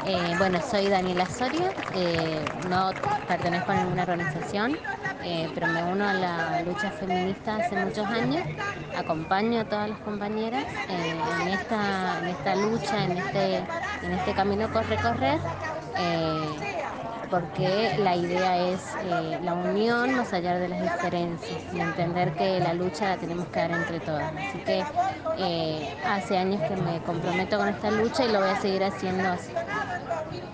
Bueno, soy Daniela Soria, no pertenezco a ninguna organización, pero me uno a la lucha feminista hace muchos años, acompaño a todas las compañeras en esta lucha, en este camino por recorrer, porque la idea es la unión más allá de las diferencias y entender que la lucha la tenemos que dar entre todas. Así que hace años que me comprometo con esta lucha y lo voy a seguir haciendo así.